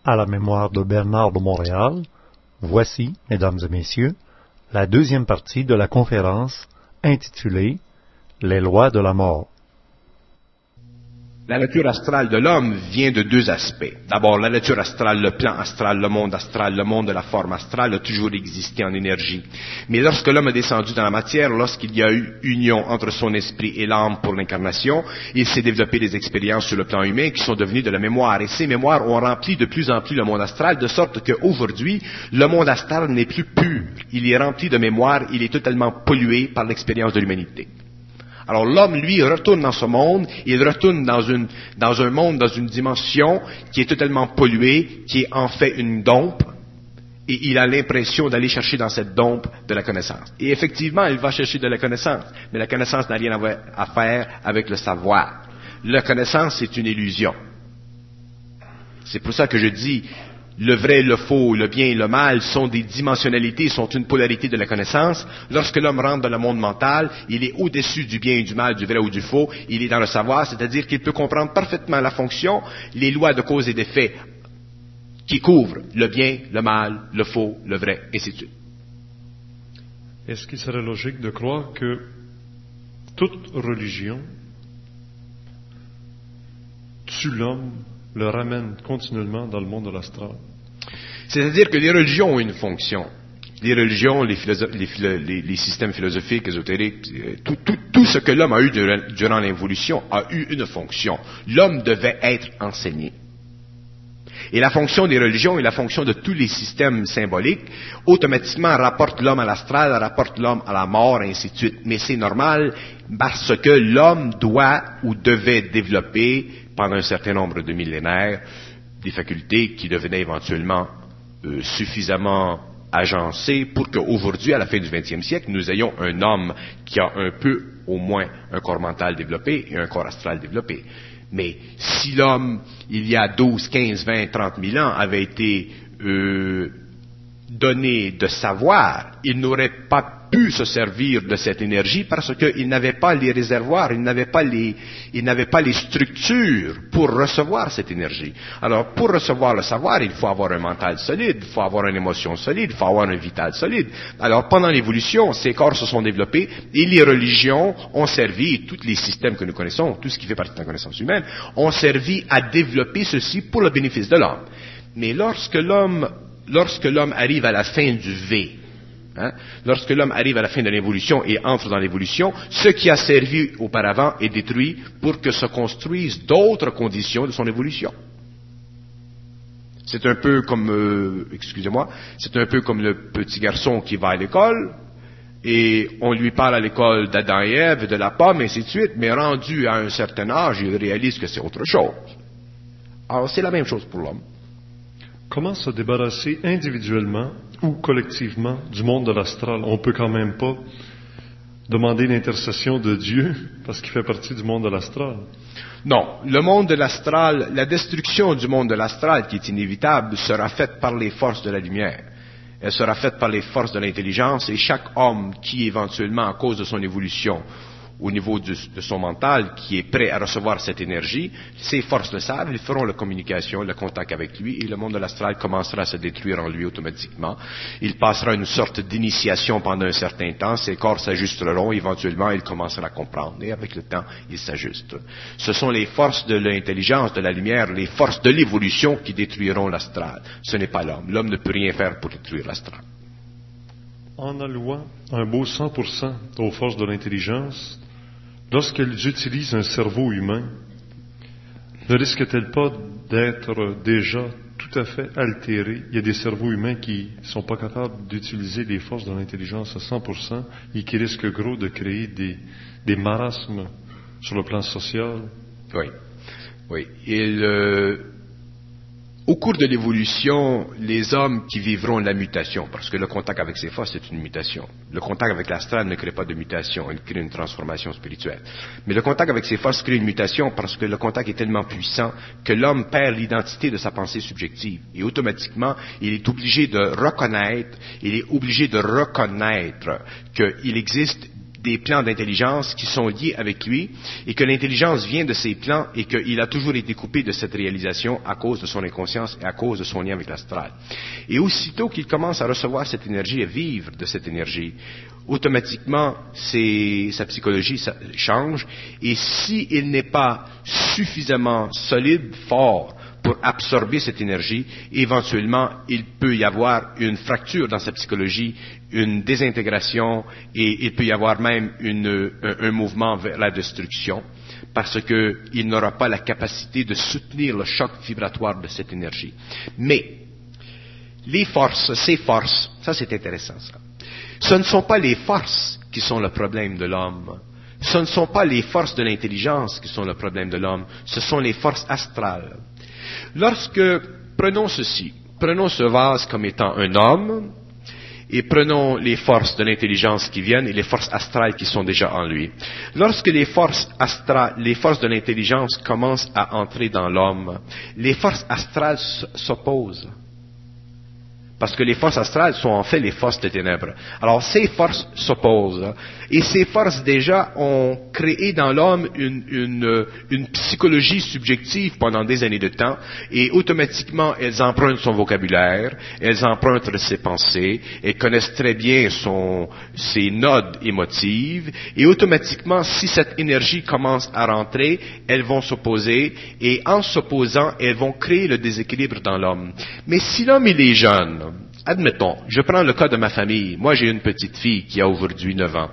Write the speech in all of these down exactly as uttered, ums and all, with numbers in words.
À la mémoire de Bernard de Montréal, voici, mesdames et messieurs, la deuxième partie de la conférence intitulée « Les lois de la mort ». La nature astrale de l'homme vient de deux aspects. D'abord, la nature astrale, le plan astral, le monde astral, le monde de la forme astrale a toujours existé en énergie. Mais lorsque l'homme est descendu dans la matière, lorsqu'il y a eu union entre son esprit et l'âme pour l'incarnation, il s'est développé des expériences sur le plan humain qui sont devenues de la mémoire. Et ces mémoires ont rempli de plus en plus le monde astral, de sorte qu'aujourd'hui, le monde astral n'est plus pur. Il est rempli de mémoire, il est totalement pollué par l'expérience de l'humanité. Alors l'homme, lui, retourne dans ce monde, il retourne dans, une, dans un monde, dans une dimension qui est totalement polluée, qui est en fait une dompe, et il a l'impression d'aller chercher dans cette dompe de la connaissance. Et effectivement, il va chercher de la connaissance, mais la connaissance n'a rien à faire avec le savoir. La connaissance, c'est une illusion. C'est pour ça que je dis, le vrai, le faux, le bien et le mal sont des dimensionnalités, sont une polarité de la connaissance. Lorsque l'homme rentre dans le monde mental, il est au-dessus du bien et du mal, du vrai ou du faux. Il est dans le savoir, c'est-à-dire qu'il peut comprendre parfaitement la fonction, les lois de cause et d'effet qui couvrent le bien, le mal, le faux, le vrai, et ainsi de suite. Est-ce qu'il serait logique de croire que toute religion tue l'homme, le ramène continuellement dans le monde de l'astral? C'est-à-dire que les religions ont une fonction. Les religions, les, philosophes, les, philo, les, les systèmes philosophiques, ésotériques, tout, tout, tout ce que l'homme a eu durant, durant l'évolution a eu une fonction. L'homme devait être enseigné. Et la fonction des religions et la fonction de tous les systèmes symboliques, automatiquement rapportent l'homme à l'astral, rapportent l'homme à la mort, et ainsi de suite. Mais c'est normal parce que l'homme doit ou devait développer, pendant un certain nombre de millénaires, des facultés qui devenaient éventuellement euh, suffisamment agencées pour qu'aujourd'hui, à la fin du vingtième siècle, nous ayons un homme qui a un peu, au moins, un corps mental développé et un corps astral développé. Mais si l'homme, il y a douze, quinze, vingt, trente mille ans, avait été euh, donné de savoir, il n'aurait pas pu se servir de cette énergie parce qu'il n'avait pas les réservoirs, il n'avait pas les, il n'avait pas les structures pour recevoir cette énergie. Alors, pour recevoir le savoir, il faut avoir un mental solide, il faut avoir une émotion solide, il faut avoir un vital solide. Alors, pendant l'évolution, ces corps se sont développés et les religions ont servi, et tous les systèmes que nous connaissons, tout ce qui fait partie de la connaissance humaine, ont servi à développer ceci pour le bénéfice de l'homme. Mais lorsque l'homme, lorsque l'homme arrive à la fin du V, Hein? Lorsque l'homme arrive à la fin de l'évolution et entre dans l'évolution, ce qui a servi auparavant est détruit pour que se construisent d'autres conditions de son évolution. C'est un peu comme, euh, excusez-moi, c'est un peu comme le petit garçon qui va à l'école et on lui parle à l'école d'Adam et Ève, de la pomme, et ainsi de suite, mais rendu à un certain âge, il réalise que c'est autre chose. Alors c'est la même chose pour l'homme. Comment se débarrasser individuellement ou collectivement du monde de l'astral? On ne peut quand même pas demander l'intercession de Dieu parce qu'il fait partie du monde de l'astral. Non, le monde de l'astral, la destruction du monde de l'astral qui est inévitable sera faite par les forces de la lumière. Elle sera faite par les forces de l'intelligence et chaque homme qui éventuellement, à cause de son évolution, au niveau du, de son mental, qui est prêt à recevoir cette énergie, ces forces le savent, ils feront la communication, le contact avec lui, et le monde de l'astral commencera à se détruire en lui automatiquement. Il passera une sorte d'initiation pendant un certain temps, ses corps s'ajusteront, éventuellement il commencera à comprendre, et avec le temps, il s'ajuste. Ce sont les forces de l'intelligence, de la lumière, les forces de l'évolution qui détruiront l'astral. Ce n'est pas l'homme. L'homme ne peut rien faire pour détruire l'astral. En allouant un beau cent pour cent aux forces de l'intelligence, lorsqu'elles utilisent un cerveau humain, ne risque-t-elle pas d'être déjà tout à fait altérée? Il y a des cerveaux humains qui ne sont pas capables d'utiliser les forces de l'intelligence à cent pour cent et qui risquent gros de créer des, des marasmes sur le plan social. Oui, oui. Et le... Au cours de l'évolution, les hommes qui vivront la mutation, parce que le contact avec ces forces, c'est une mutation. Le contact avec l'astral ne crée pas de mutation, il crée une transformation spirituelle. Mais le contact avec ces forces crée une mutation parce que le contact est tellement puissant que l'homme perd l'identité de sa pensée subjective. Et automatiquement, il est obligé de reconnaître, il est obligé de reconnaître qu'il existe des plans d'intelligence qui sont liés avec lui et que l'intelligence vient de ces plans et qu'il a toujours été coupé de cette réalisation à cause de son inconscience et à cause de son lien avec l'astral. Et aussitôt qu'il commence à recevoir cette énergie et vivre de cette énergie, automatiquement ses, sa psychologie ça, change et s'il n'est pas suffisamment solide, fort, pour absorber cette énergie, éventuellement, il peut y avoir une fracture dans sa psychologie, une désintégration, et il peut y avoir même une, un, un mouvement vers la destruction, parce qu'il n'aura pas la capacité de soutenir le choc vibratoire de cette énergie. Mais, les forces, ces forces, ça c'est intéressant ça, ce ne sont pas les forces qui sont le problème de l'homme, ce ne sont pas les forces de l'intelligence qui sont le problème de l'homme, ce sont les forces astrales. Lorsque, prenons ceci, prenons ce vase comme étant un homme, et prenons les forces de l'intelligence qui viennent et les forces astrales qui sont déjà en lui. Lorsque les forces astrales, les forces de l'intelligence commencent à entrer dans l'homme, les forces astrales s'opposent. Parce que les forces astrales sont en fait les forces des ténèbres. Alors ces forces s'opposent. Et ces forces déjà ont créé dans l'homme une, une, une psychologie subjective pendant des années de temps. Et automatiquement, elles empruntent son vocabulaire, elles empruntent ses pensées, elles connaissent très bien son, ses nodes émotives. Et automatiquement, si cette énergie commence à rentrer, elles vont s'opposer. Et en s'opposant, elles vont créer le déséquilibre dans l'homme. Mais si l'homme il est jeune, admettons, je prends le cas de ma famille. Moi, j'ai une petite fille qui a aujourd'hui neuf ans.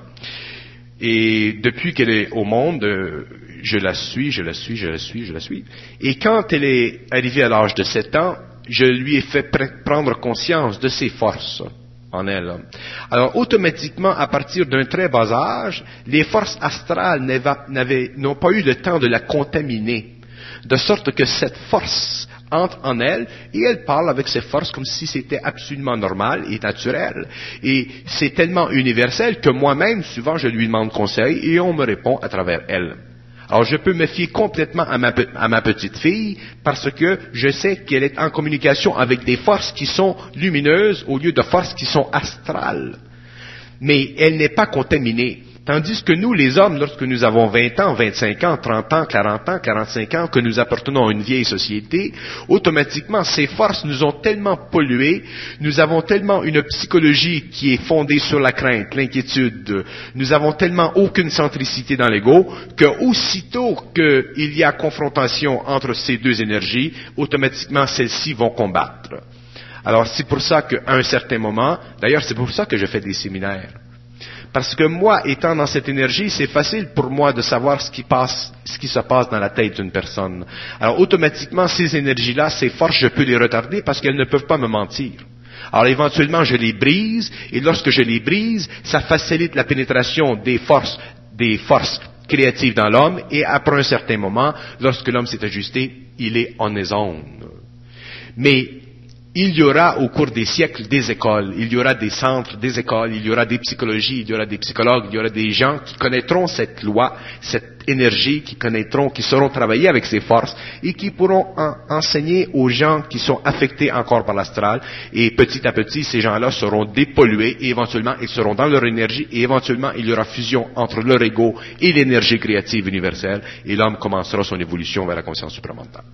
Et depuis qu'elle est au monde, je la suis, je la suis, je la suis, je la suis. Et quand elle est arrivée à l'âge de sept ans, je lui ai fait prendre conscience de ses forces en elle. Alors, automatiquement, à partir d'un très bas âge, les forces astrales n'avaient, n'ont pas eu le temps de la contaminer. De sorte que cette force entre en elle et elle parle avec ses forces comme si c'était absolument normal et naturel. Et c'est tellement universel que moi-même, souvent, je lui demande conseil et on me répond à travers elle. Alors, je peux me fier complètement à ma, à ma petite fille parce que je sais qu'elle est en communication avec des forces qui sont lumineuses au lieu de forces qui sont astrales. Mais elle n'est pas contaminée. Tandis que nous, les hommes, lorsque nous avons vingt ans, vingt-cinq ans, trente ans, quarante ans, quarante-cinq ans, que nous appartenons à une vieille société, automatiquement, ces forces nous ont tellement pollués, nous avons tellement une psychologie qui est fondée sur la crainte, l'inquiétude, nous avons tellement aucune centricité dans l'ego, que aussitôt qu'il y a confrontation entre ces deux énergies, automatiquement, celles-ci vont combattre. Alors, c'est pour ça qu'à un certain moment, d'ailleurs, c'est pour ça que je fais des séminaires. Parce que moi, étant dans cette énergie, c'est facile pour moi de savoir ce qui passe, ce qui se passe dans la tête d'une personne. Alors, automatiquement, ces énergies-là, ces forces, je peux les retarder parce qu'elles ne peuvent pas me mentir. Alors, éventuellement, je les brise, et lorsque je les brise, ça facilite la pénétration des forces, des forces créatives dans l'homme, et après un certain moment, lorsque l'homme s'est ajusté, il est en aisone. Mais, il y aura au cours des siècles des écoles, il y aura des centres, des écoles, il y aura des psychologies, il y aura des psychologues, il y aura des gens qui connaîtront cette loi, cette énergie, qui connaîtront, qui sauront travailler avec ces forces et qui pourront en, enseigner aux gens qui sont affectés encore par l'astral. Et petit à petit, ces gens-là seront dépollués et éventuellement, ils seront dans leur énergie et éventuellement, il y aura fusion entre leur ego et l'énergie créative universelle et l'homme commencera son évolution vers la conscience supramentale.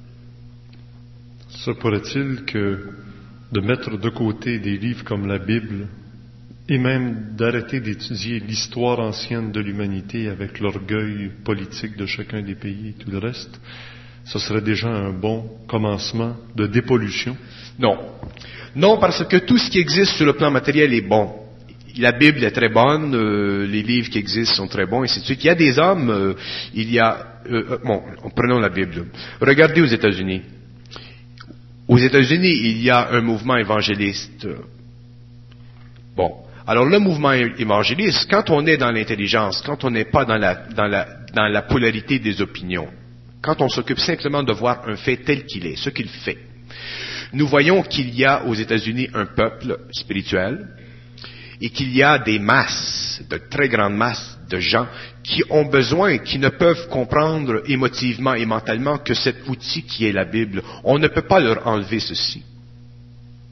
Se pourrait-il que de mettre de côté des livres comme la Bible et même d'arrêter d'étudier l'histoire ancienne de l'humanité avec l'orgueil politique de chacun des pays et tout le reste, ce serait déjà un bon commencement de dépollution? Non. Non, parce que tout ce qui existe sur le plan matériel est bon. La Bible est très bonne, euh, les livres qui existent sont très bons, et ainsi de suite. Il y a des hommes, euh, il y a... Euh, bon, prenons la Bible. Regardez aux États-Unis. Aux États-Unis, il y a un mouvement évangéliste. Bon, alors le mouvement évangéliste, quand on est dans l'intelligence, quand on n'est pas dans la, dans la, dans la polarité des opinions, quand on s'occupe simplement de voir un fait tel qu'il est, ce qu'il fait, nous voyons qu'il y a aux États-Unis un peuple spirituel et qu'il y a des masses, de très grandes masses de gens qui ont besoin, qui ne peuvent comprendre émotivement et mentalement que cet outil qui est la Bible, on ne peut pas leur enlever ceci.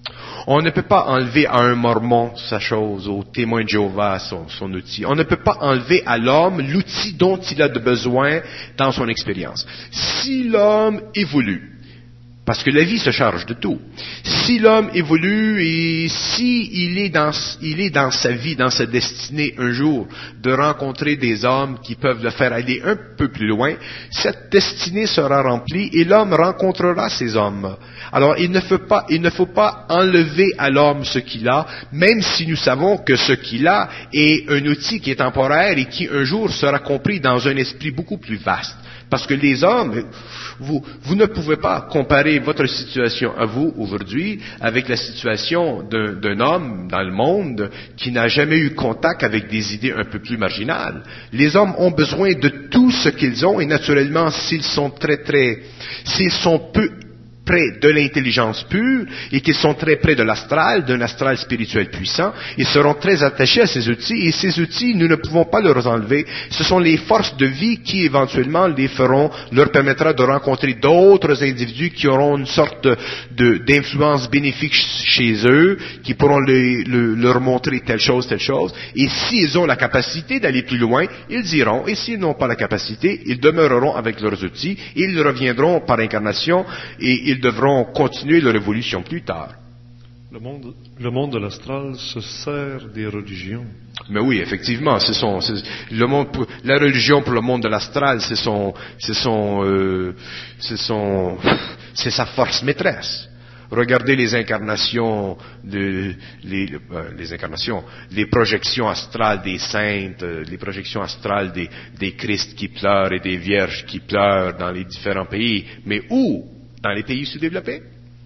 On ne peut pas enlever à un mormon sa chose, au témoin de Jéhovah son, son outil. On ne peut pas enlever à l'homme l'outil dont il a besoin dans son expérience. Si l'homme évolue, parce que la vie se charge de tout. Si l'homme évolue et si il est dans, il est dans sa vie, dans sa destinée un jour de rencontrer des hommes qui peuvent le faire aller un peu plus loin, cette destinée sera remplie et l'homme rencontrera ces hommes. Alors il ne faut pas, il ne faut pas enlever à l'homme ce qu'il a, même si nous savons que ce qu'il a est un outil qui est temporaire et qui un jour sera compris dans un esprit beaucoup plus vaste. Parce que les hommes, vous, vous ne pouvez pas comparer votre situation à vous aujourd'hui avec la situation d'un, d'un homme dans le monde qui n'a jamais eu contact avec des idées un peu plus marginales. Les hommes ont besoin de tout ce qu'ils ont et naturellement, s'ils sont très très, s'ils sont peu près de l'intelligence pure et qu'ils sont très près de l'astral, d'un astral spirituel puissant, ils seront très attachés à ces outils et ces outils, nous ne pouvons pas leur enlever. Ce sont les forces de vie qui éventuellement les feront, leur permettra de rencontrer d'autres individus qui auront une sorte de, d'influence bénéfique chez eux, qui pourront le, le, leur montrer telle chose, telle chose. Et s'ils ont la capacité d'aller plus loin, ils iront. Et s'ils n'ont pas la capacité, ils demeureront avec leurs outils. Ils reviendront par incarnation et ils devront continuer leur évolution plus tard. Le monde, le monde de l'astral se sert des religions. Mais oui, effectivement, c'est son, c'est, le monde, pour, la religion pour le monde de l'astral, c'est son, c'est son, euh, c'est son, c'est sa force maîtresse. Regardez les incarnations, de, les, euh, les incarnations, les projections astrales des saintes, euh, les projections astrales des, des Christ qui pleurent et des vierges qui pleurent dans les différents pays. Mais où? Dans les pays sous-développés.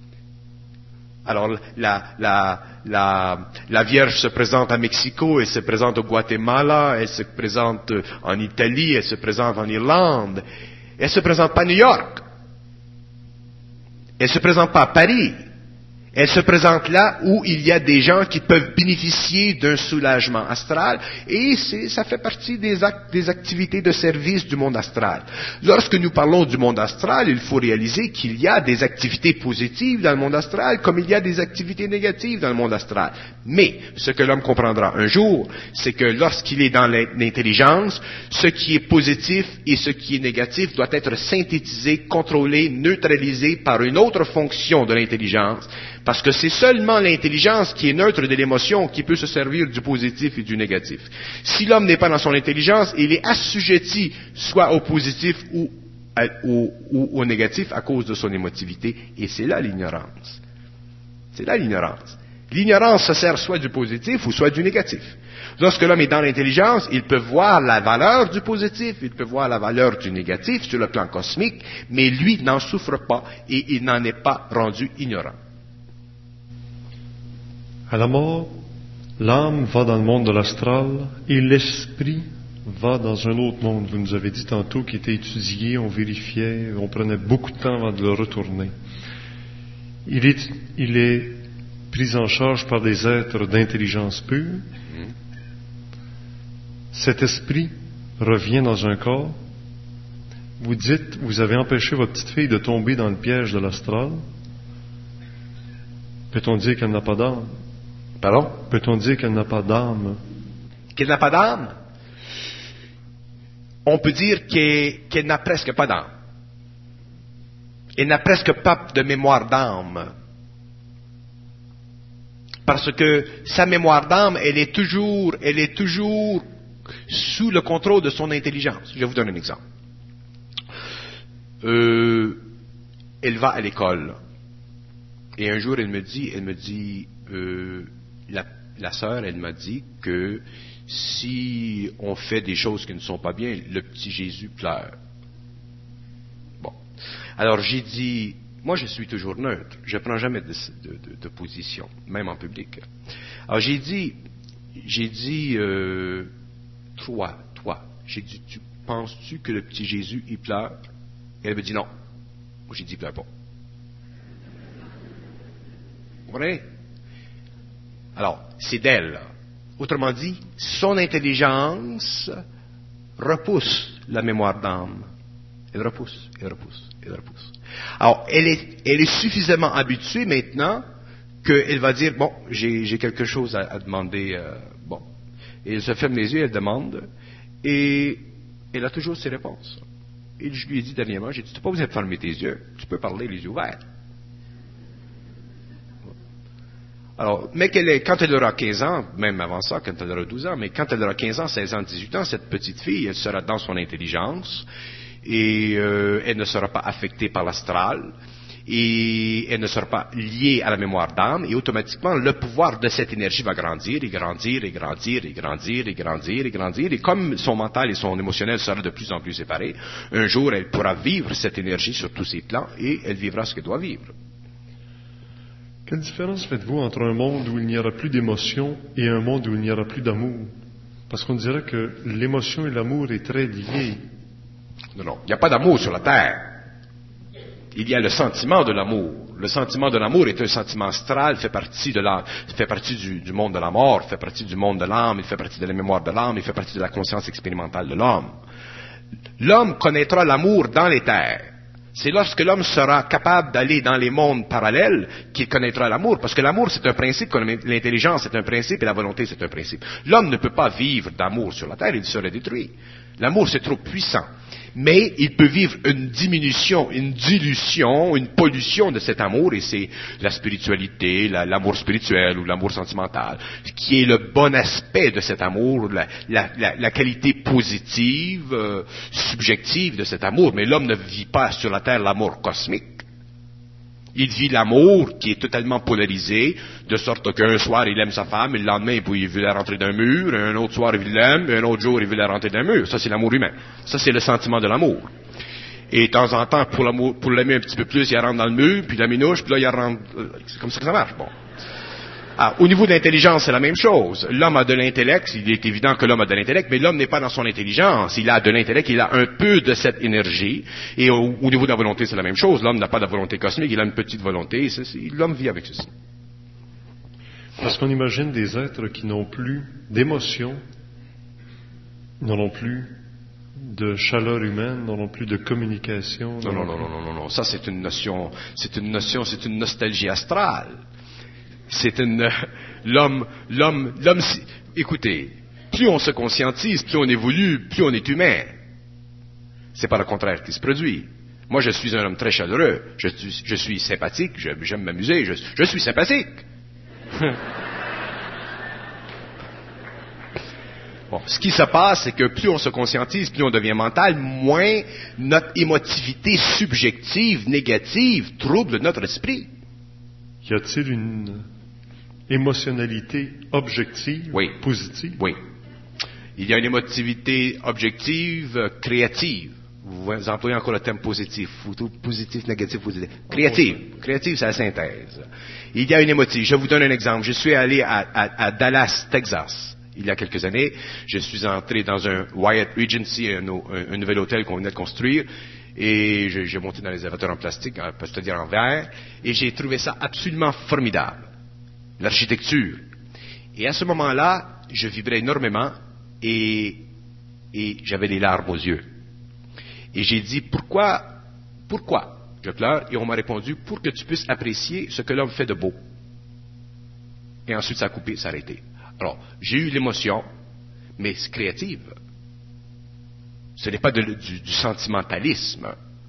Alors, la, la, la, la Vierge se présente à Mexico, elle se présente au Guatemala, elle se présente en Italie, elle se présente en Irlande. Elle se présente pas à New York. Elle se présente pas à Paris. Elle se présente là où il y a des gens qui peuvent bénéficier d'un soulagement astral et c'est, ça fait partie des, actes, des activités de service du monde astral. Lorsque nous parlons du monde astral, il faut réaliser qu'il y a des activités positives dans le monde astral comme il y a des activités négatives dans le monde astral. Mais ce que l'homme comprendra un jour, c'est que lorsqu'il est dans l'intelligence, ce qui est positif et ce qui est négatif doit être synthétisé, contrôlé, neutralisé par une autre fonction de l'intelligence. Parce que c'est seulement l'intelligence qui est neutre de l'émotion qui peut se servir du positif et du négatif. Si l'homme n'est pas dans son intelligence, il est assujetti soit au positif ou, à, ou, ou au négatif à cause de son émotivité. Et c'est là l'ignorance. C'est là l'ignorance. L'ignorance se sert soit du positif ou soit du négatif. Lorsque l'homme est dans l'intelligence, il peut voir la valeur du positif, il peut voir la valeur du négatif sur le plan cosmique, mais lui n'en souffre pas et il n'en est pas rendu ignorant. À la mort, l'âme va dans le monde de l'astral et l'esprit va dans un autre monde. Vous nous avez dit tantôt qu'il était étudié, on vérifiait, on prenait beaucoup de temps avant de le retourner. Il est, il est pris en charge par des êtres d'intelligence pure. Cet esprit revient dans un corps. Vous dites, vous avez empêché votre petite fille de tomber dans le piège de l'astral. Peut-on dire qu'elle n'a pas d'âme? Pardon? Peut-on dire qu'elle n'a pas d'âme? Qu'elle n'a pas d'âme? On peut dire qu'elle, qu'elle n'a presque pas d'âme. Elle n'a presque pas de mémoire d'âme. Parce que sa mémoire d'âme, elle est toujours, elle est toujours sous le contrôle de son intelligence. Je vais vous donner un exemple. Euh, elle va à l'école. Et un jour, elle me dit, elle me dit, euh, la, la sœur, elle m'a dit que si on fait des choses qui ne sont pas bien, le petit Jésus pleure. Bon. Alors j'ai dit, moi je suis toujours neutre, je ne prends jamais de, de, de, de position, même en public. Alors j'ai dit, j'ai dit, euh, toi, toi, j'ai dit, tu penses-tu que le petit Jésus, il pleure? Et elle me dit non. Moi j'ai dit, il pleure pas. Vous comprenez? Alors, c'est d'elle. Autrement dit, son intelligence repousse la mémoire d'âme. Elle repousse, elle repousse, elle repousse. Alors, elle est, elle est suffisamment habituée maintenant qu'elle va dire, bon, j'ai, j'ai quelque chose à, à demander, euh, bon. Et elle se ferme les yeux, elle demande, et elle a toujours ses réponses. Et je lui ai dit dernièrement, j'ai dit, tu n'as pas besoin de fermer tes yeux, tu peux parler les yeux ouverts. Alors, mais qu'elle est, quand elle aura quinze ans, même avant ça, quand elle aura douze ans, mais quand elle aura quinze ans, seize ans, dix-huit ans, cette petite fille, elle sera dans son intelligence, et euh, elle ne sera pas affectée par l'astral, et elle ne sera pas liée à la mémoire d'âme, et automatiquement, le pouvoir de cette énergie va grandir, et grandir, et grandir, et grandir, et grandir, et grandir, et comme son mental et son émotionnel sera de plus en plus séparés, un jour, elle pourra vivre cette énergie sur tous ses plans, et elle vivra ce qu'elle doit vivre. Quelle différence faites-vous entre un monde où il n'y aura plus d'émotion et un monde où il n'y aura plus d'amour? Parce qu'on dirait que l'émotion et l'amour est très liés. Non, non, il n'y a pas d'amour sur la terre. Il y a le sentiment de l'amour. Le sentiment de l'amour est un sentiment astral, fait partie de la, fait partie du, du monde de la mort, fait partie du monde de l'âme, il fait partie de la mémoire de l'âme, il fait partie de la conscience expérimentale de l'homme. L'homme connaîtra l'amour dans les terres. C'est lorsque l'homme sera capable d'aller dans les mondes parallèles qu'il connaîtra l'amour, parce que l'amour c'est un principe, comme l'intelligence c'est un principe et la volonté c'est un principe. L'homme ne peut pas vivre d'amour sur la terre, il serait détruit. L'amour c'est trop puissant. Mais il peut vivre une diminution, une dilution, une pollution de cet amour, et c'est la spiritualité, la, l'amour spirituel ou l'amour sentimental, qui est le bon aspect de cet amour, la, la, la, la qualité positive, euh, subjective de cet amour. Mais l'homme ne vit pas sur la terre l'amour cosmique. Il vit l'amour qui est totalement polarisé, de sorte qu'un soir il aime sa femme, et le lendemain il veut la rentrer d'un mur, et un autre soir il l'aime, et un autre jour il veut la rentrer d'un mur. Ça c'est l'amour humain. Ça c'est le sentiment de l'amour. Et de temps en temps, pour, l'amour, pour l'aimer un petit peu plus, il rentre dans le mur, puis la minouche, puis là il rentre... C'est comme ça que ça marche. Bon. Ah, au niveau de l'intelligence, c'est la même chose. L'homme a de l'intellect, il est évident que l'homme a de l'intellect, mais l'homme n'est pas dans son intelligence. Il a de l'intellect, il a un peu de cette énergie. Et au, au niveau de la volonté, c'est la même chose. L'homme n'a pas de volonté cosmique, il a une petite volonté. C'est, c'est, l'homme vit avec ceci. Parce qu'on imagine des êtres qui n'ont plus d'émotion, n'auront plus de chaleur humaine, n'auront plus de communication. Non, non, non, non, non, non, non. Ça, c'est une notion, c'est une notion, c'est une nostalgie astrale. C'est une, l'homme, l'homme, l'homme, écoutez, plus on se conscientise, plus on évolue, plus on est humain. C'est pas le contraire qui se produit. Moi, je suis un homme très chaleureux, je suis, je suis sympathique, je, j'aime m'amuser, je, je suis sympathique. Bon, ce qui se passe, c'est que plus on se conscientise, plus on devient mental, moins notre émotivité subjective, négative, trouble notre esprit. Y a-t-il une émotionnalité objective, oui. positive? Oui. Il y a une émotivité objective, euh, créative. Vous employez encore le terme positif. Positif, négatif, positif. Créative. Créative, c'est la synthèse. Il y a une émotive. Je vous donne un exemple. Je suis allé à, à, à Dallas, Texas, il y a quelques années. Je suis entré dans un Wyatt Regency, un, un, un nouvel hôtel qu'on venait de construire. Et j'ai, j'ai monté dans les élévateurs en plastique, c'est-à-dire en verre, et j'ai trouvé ça absolument formidable. L'architecture. Et à ce moment-là, je vibrais énormément et, et j'avais des larmes aux yeux. Et j'ai dit, pourquoi, pourquoi je pleure? Et on m'a répondu, pour que tu puisses apprécier ce que l'homme fait de beau. Et ensuite, ça a coupé, ça a arrêté. Alors, j'ai eu l'émotion, mais c'est créative. Ce n'est pas de, du, du sentimentalisme.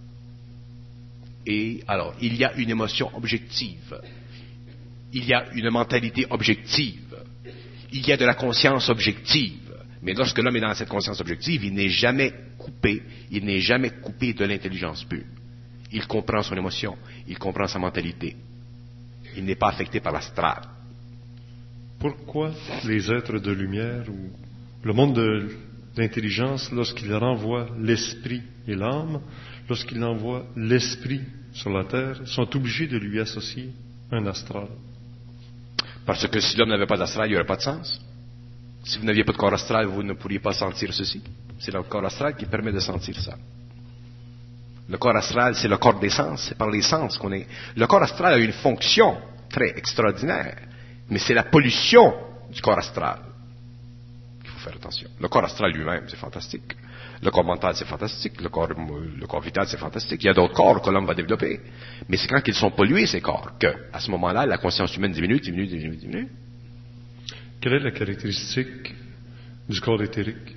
Et alors, il y a une émotion objective. Il y a une mentalité objective. Il y a de la conscience objective. Mais lorsque l'homme est dans cette conscience objective, il n'est jamais coupé, il n'est jamais coupé de l'intelligence pure. Il comprend son émotion, il comprend sa mentalité. Il n'est pas affecté par l'astral. Pourquoi les êtres de lumière ou le monde de l'intelligence, lorsqu'il renvoie l'esprit et l'âme, lorsqu'il envoie l'esprit sur la terre, sont obligés de lui associer un astral? Parce que si l'homme n'avait pas d'astral, il n'y aurait pas de sens. Si vous n'aviez pas de corps astral, vous ne pourriez pas sentir ceci. C'est le corps astral qui permet de sentir ça. Le corps astral, c'est le corps des sens. C'est par les sens qu'on est. Le corps astral a une fonction très extraordinaire, mais c'est la pollution du corps astral qu'il faut faire attention. Le corps astral lui-même, c'est fantastique. Le corps mental, c'est fantastique. Le corps, le corps vital, c'est fantastique. Il y a d'autres corps que l'homme va développer. Mais c'est quand ils sont pollués, ces corps, que, à ce moment-là, la conscience humaine diminue, diminue, diminue, diminue. Quelle est la caractéristique du corps éthérique?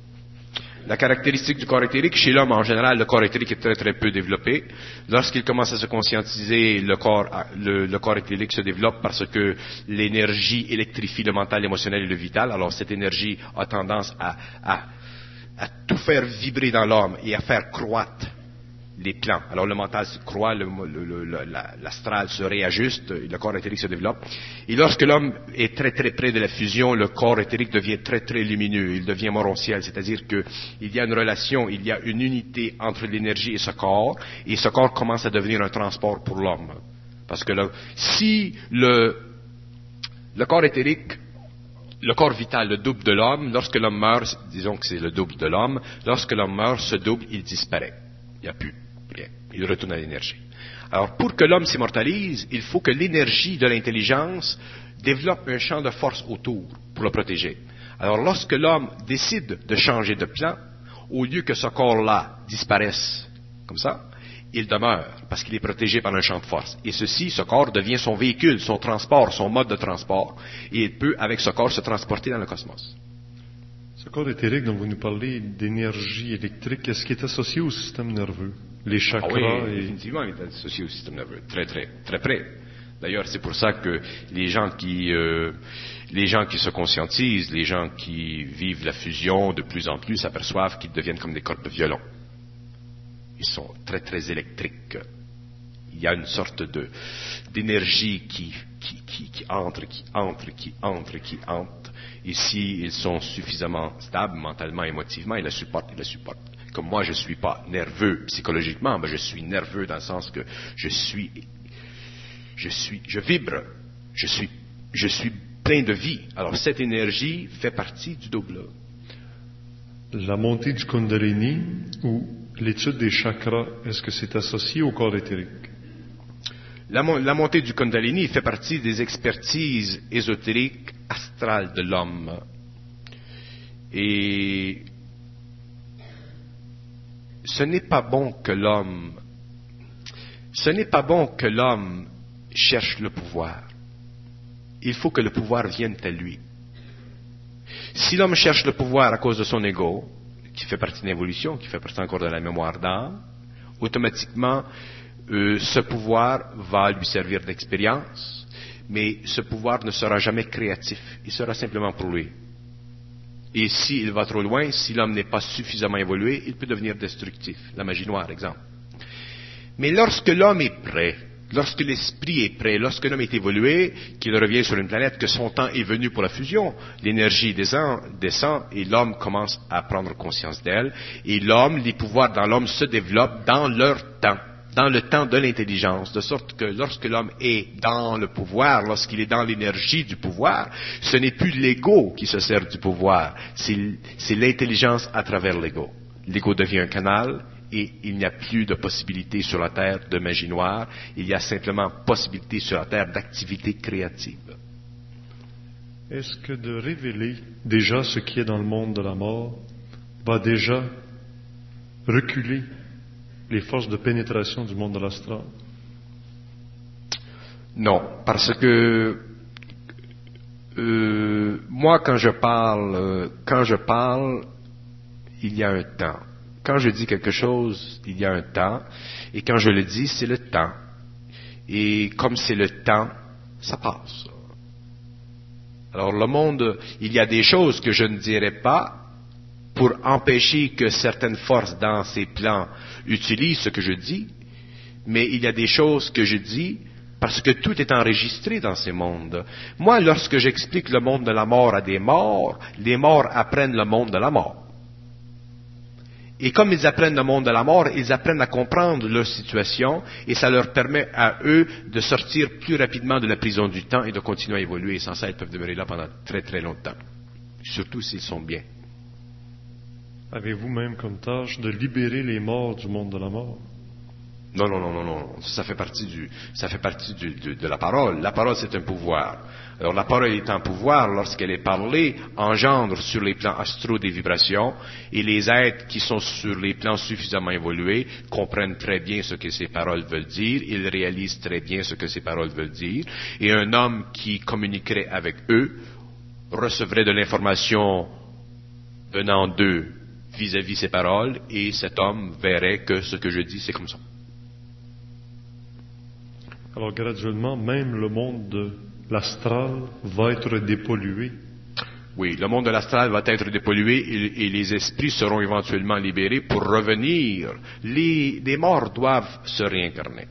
La caractéristique du corps éthérique, chez l'homme en général, le corps éthérique est très très peu développé. Lorsqu'il commence à se conscientiser, le corps, le, le corps éthérique se développe parce que l'énergie électrifie le mental, l'émotionnel et le vital. Alors cette énergie a tendance à, à, à tout faire vibrer dans l'homme et à faire croître les plans. Alors le mental se croît, le, le, le, l'astral se réajuste, le corps éthérique se développe. Et lorsque l'homme est très très près de la fusion, le corps éthérique devient très très lumineux, il devient morontiel, c'est-à-dire qu'il y a une relation, il y a une unité entre l'énergie et ce corps, et ce corps commence à devenir un transport pour l'homme. Parce que là, si le, le corps éthérique, le corps vital, le double de l'homme, lorsque l'homme meurt, disons que c'est le double de l'homme, lorsque l'homme meurt, ce double, il disparaît. Il n'y a plus. Rien. Il retourne à l'énergie. Alors, pour que l'homme s'immortalise, il faut que l'énergie de l'intelligence développe un champ de force autour pour le protéger. Alors, lorsque l'homme décide de changer de plan, au lieu que ce corps-là disparaisse comme ça, il demeure parce qu'il est protégé par un champ de force. Et ceci, ce corps devient son véhicule, son transport, son mode de transport. Et il peut, avec ce corps, se transporter dans le cosmos. Ce corps éthérique dont vous nous parlez d'énergie électrique, est-ce qu'il est associé au système nerveux? Les chakras ah oui, et... définitivement, il est associé au système nerveux, très très très près. D'ailleurs, c'est pour ça que les gens qui euh, les gens qui se conscientisent, les gens qui vivent la fusion de plus en plus s'aperçoivent qu'ils deviennent comme des cordes de violon. Ils sont très très électriques. Il y a une sorte de d'énergie qui qui, qui qui entre, qui entre, qui entre, qui entre. Et s'ils sont suffisamment stables mentalement, émotivement, ils la supportent, ils la supportent. Comme moi, je ne suis pas nerveux psychologiquement, mais je suis nerveux dans le sens que je suis, je suis, je vibre, je suis, je suis plein de vie. Alors cette énergie fait partie du double. La montée du Kundalini ou l'étude des chakras, est-ce que c'est associé au corps éthérique? La, la montée du Kundalini fait partie des expertises ésotériques astrales de l'homme. Et ce n'est pas bon que l'homme, ce n'est pas bon que l'homme cherche le pouvoir. Il faut que le pouvoir vienne à lui. Si l'homme cherche le pouvoir à cause de son ego, qui fait partie de l'évolution, qui fait partie encore de la mémoire d'âme, automatiquement, euh, ce pouvoir va lui servir d'expérience, mais ce pouvoir ne sera jamais créatif. Il sera simplement pour lui. Et s'il va trop loin, si l'homme n'est pas suffisamment évolué, il peut devenir destructif. La magie noire, exemple. Mais lorsque l'homme est prêt, lorsque l'esprit est prêt, lorsque l'homme est évolué, qu'il revient sur une planète, que son temps est venu pour la fusion, l'énergie descend, descend et l'homme commence à prendre conscience d'elle. Et l'homme, les pouvoirs dans l'homme se développent dans leur temps, dans le temps de l'intelligence, de sorte que lorsque l'homme est dans le pouvoir, lorsqu'il est dans l'énergie du pouvoir, ce n'est plus l'ego qui se sert du pouvoir, c'est, c'est l'intelligence à travers l'ego. L'ego devient un canal et il n'y a plus de possibilité sur la terre de magie noire, il y a simplement possibilité sur la terre d'activité créative. Est-ce que de révéler déjà ce qui est dans le monde de la mort va déjà reculer les forces de pénétration du monde de l'astral? Non, parce que euh, moi, quand je parle, euh, quand je parle, il y a un temps. Quand je dis quelque chose, il y a un temps, et quand je le dis, c'est le temps. Et comme c'est le temps, ça passe. Alors le monde, il y a des choses que je ne dirai pas pour empêcher que certaines forces dans ces plans utilisent ce que je dis, mais il y a des choses que je dis parce que tout est enregistré dans ces mondes. Moi, lorsque j'explique le monde de la mort à des morts, les morts apprennent le monde de la mort. Et comme ils apprennent le monde de la mort, ils apprennent à comprendre leur situation et ça leur permet à eux de sortir plus rapidement de la prison du temps et de continuer à évoluer. Sans ça, ils peuvent demeurer là pendant très très longtemps, surtout s'ils sont bien. Avez-vous même comme tâche de libérer les morts du monde de la mort? Non, non, non, non, non. Ça fait partie du, ça fait partie du, de, de la parole. La parole, c'est un pouvoir. Alors, la parole est un pouvoir lorsqu'elle est parlée, engendre sur les plans astraux des vibrations, et les êtres qui sont sur les plans suffisamment évolués comprennent très bien ce que ces paroles veulent dire, ils réalisent très bien ce que ces paroles veulent dire, et un homme qui communiquerait avec eux recevrait de l'information venant d'eux vis-à-vis ces paroles, et cet homme verrait que ce que je dis, c'est comme ça. Alors, graduellement, même le monde de l'astral va être dépollué. Oui, le monde de l'astral va être dépollué et, et les esprits seront éventuellement libérés pour revenir. Les, les morts doivent se réincarner.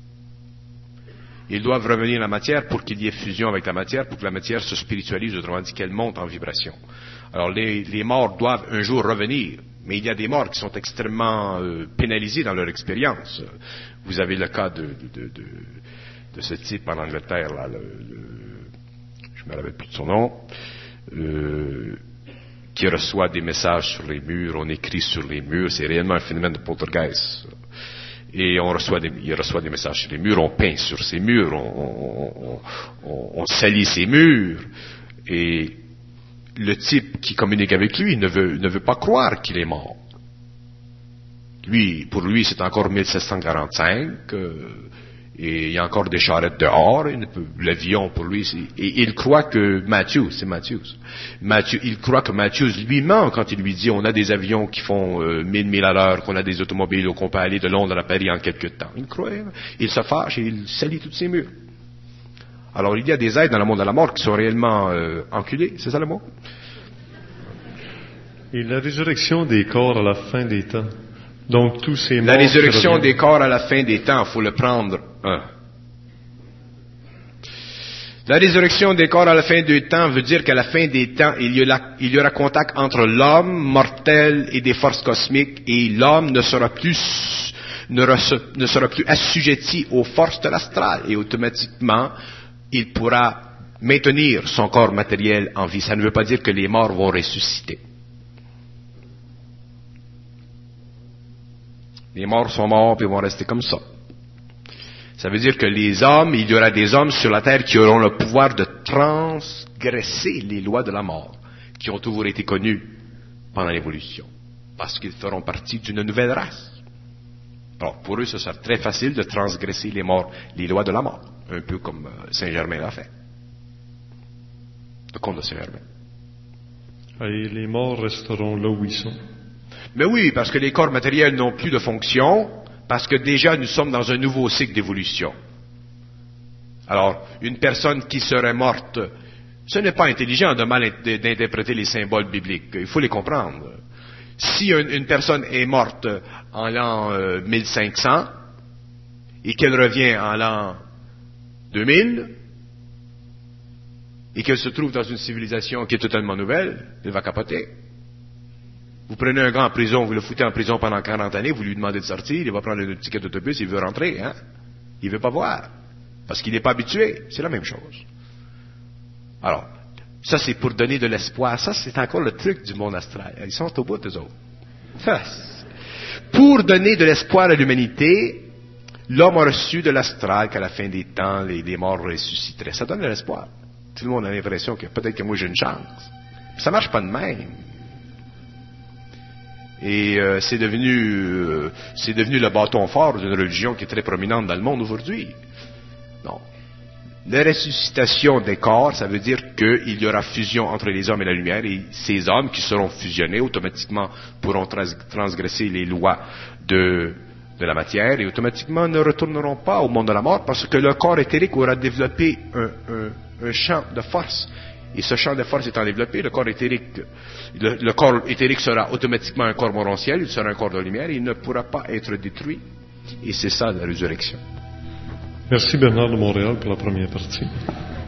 Ils doivent revenir à la matière pour qu'il y ait fusion avec la matière, pour que la matière se spiritualise, autrement dit qu'elle monte en vibration. Alors les, les morts doivent un jour revenir, mais il y a des morts qui sont extrêmement euh, pénalisés dans leur expérience. Vous avez le cas de, de, de, de, de ce type en Angleterre, là, le, le, je ne me rappelle plus de son nom, euh, qui reçoit des messages sur les murs, on écrit sur les murs, c'est réellement un phénomène de poltergeist. Et on reçoit des, il reçoit des messages sur les murs, on peint sur ces murs, on, on, on, on salit ces murs, et le type qui communique avec lui ne veut, ne veut pas croire qu'il est mort. Lui, pour lui, c'est encore mille sept cent quarante-cinq, euh, et il y a encore des charrettes dehors, l'avion pour lui, c'est, et il croit que Matthews, c'est Matthews, Matthew, il croit que Matthews lui ment quand il lui dit on a des avions qui font euh, mille milles à l'heure, qu'on a des automobiles, qu'on peut aller de Londres à Paris en quelques temps. Il croit, il se fâche et il salit tous ses murs. Alors il y a des êtres dans le monde de la mort qui sont réellement euh, enculés, c'est ça le mot? Et la résurrection des corps à la fin des temps. Donc tous ces morts. La résurrection des corps à la fin des temps, il faut le prendre. Hein. La résurrection des corps à la fin des temps veut dire qu'à la fin des temps, il y, aura, il y aura contact entre l'homme mortel et des forces cosmiques, et l'homme ne sera plus, ne, re, ne sera plus assujetti aux forces de l'astral, et automatiquement, il pourra maintenir son corps matériel en vie. Ça ne veut pas dire que les morts vont ressusciter. Les morts sont morts et vont rester comme ça. Ça veut dire que les hommes, il y aura des hommes sur la terre qui auront le pouvoir de transgresser les lois de la mort, qui ont toujours été connues pendant l'évolution, parce qu'ils feront partie d'une nouvelle race. Alors, pour eux, ce sera très facile de transgresser les morts, les lois de la mort, un peu comme Saint-Germain l'a fait. Le comte de Saint-Germain. Et les morts resteront là où ils sont. Mais oui, parce que les corps matériels n'ont plus de fonction, parce que déjà nous sommes dans un nouveau cycle d'évolution. Alors, une personne qui serait morte, ce n'est pas intelligent de mal d'interpréter les symboles bibliques, il faut les comprendre. Si une, une personne est morte en l'an euh, mille cinq cents, et qu'elle revient en l'an deux mille, et qu'elle se trouve dans une civilisation qui est totalement nouvelle, elle va capoter. Vous prenez un gars en prison, vous le foutez en prison pendant quarante années, vous lui demandez de sortir, il va prendre le ticket d'autobus, il veut rentrer, hein? Il veut pas voir. Parce qu'il n'est pas habitué. C'est la même chose. Alors, ça c'est pour donner de l'espoir. Ça c'est encore le truc du monde astral. Ils sont au bout d'eux autres. Ça, pour donner de l'espoir à l'humanité, l'homme a reçu de l'astral qu'à la fin des temps, les, les morts ressusciteraient. Ça donne de l'espoir. Tout le monde a l'impression que peut-être que moi j'ai une chance. Ça marche pas de même. Et euh, c'est devenu, euh, c'est devenu le bâton fort d'une religion qui est très prominente dans le monde aujourd'hui. Non. La ressuscitation des corps, ça veut dire qu'il y aura fusion entre les hommes et la lumière, et ces hommes qui seront fusionnés automatiquement pourront trans- transgresser les lois de, de la matière, et automatiquement ne retourneront pas au monde de la mort, parce que le corps éthérique aura développé un, un, un champ de force. Et ce champ de force étant développé, le corps éthérique, le, le corps éthérique sera automatiquement un corps morontiel, il sera un corps de lumière, et il ne pourra pas être détruit. Et c'est ça la résurrection. Merci Bernard de Montréal pour la première partie.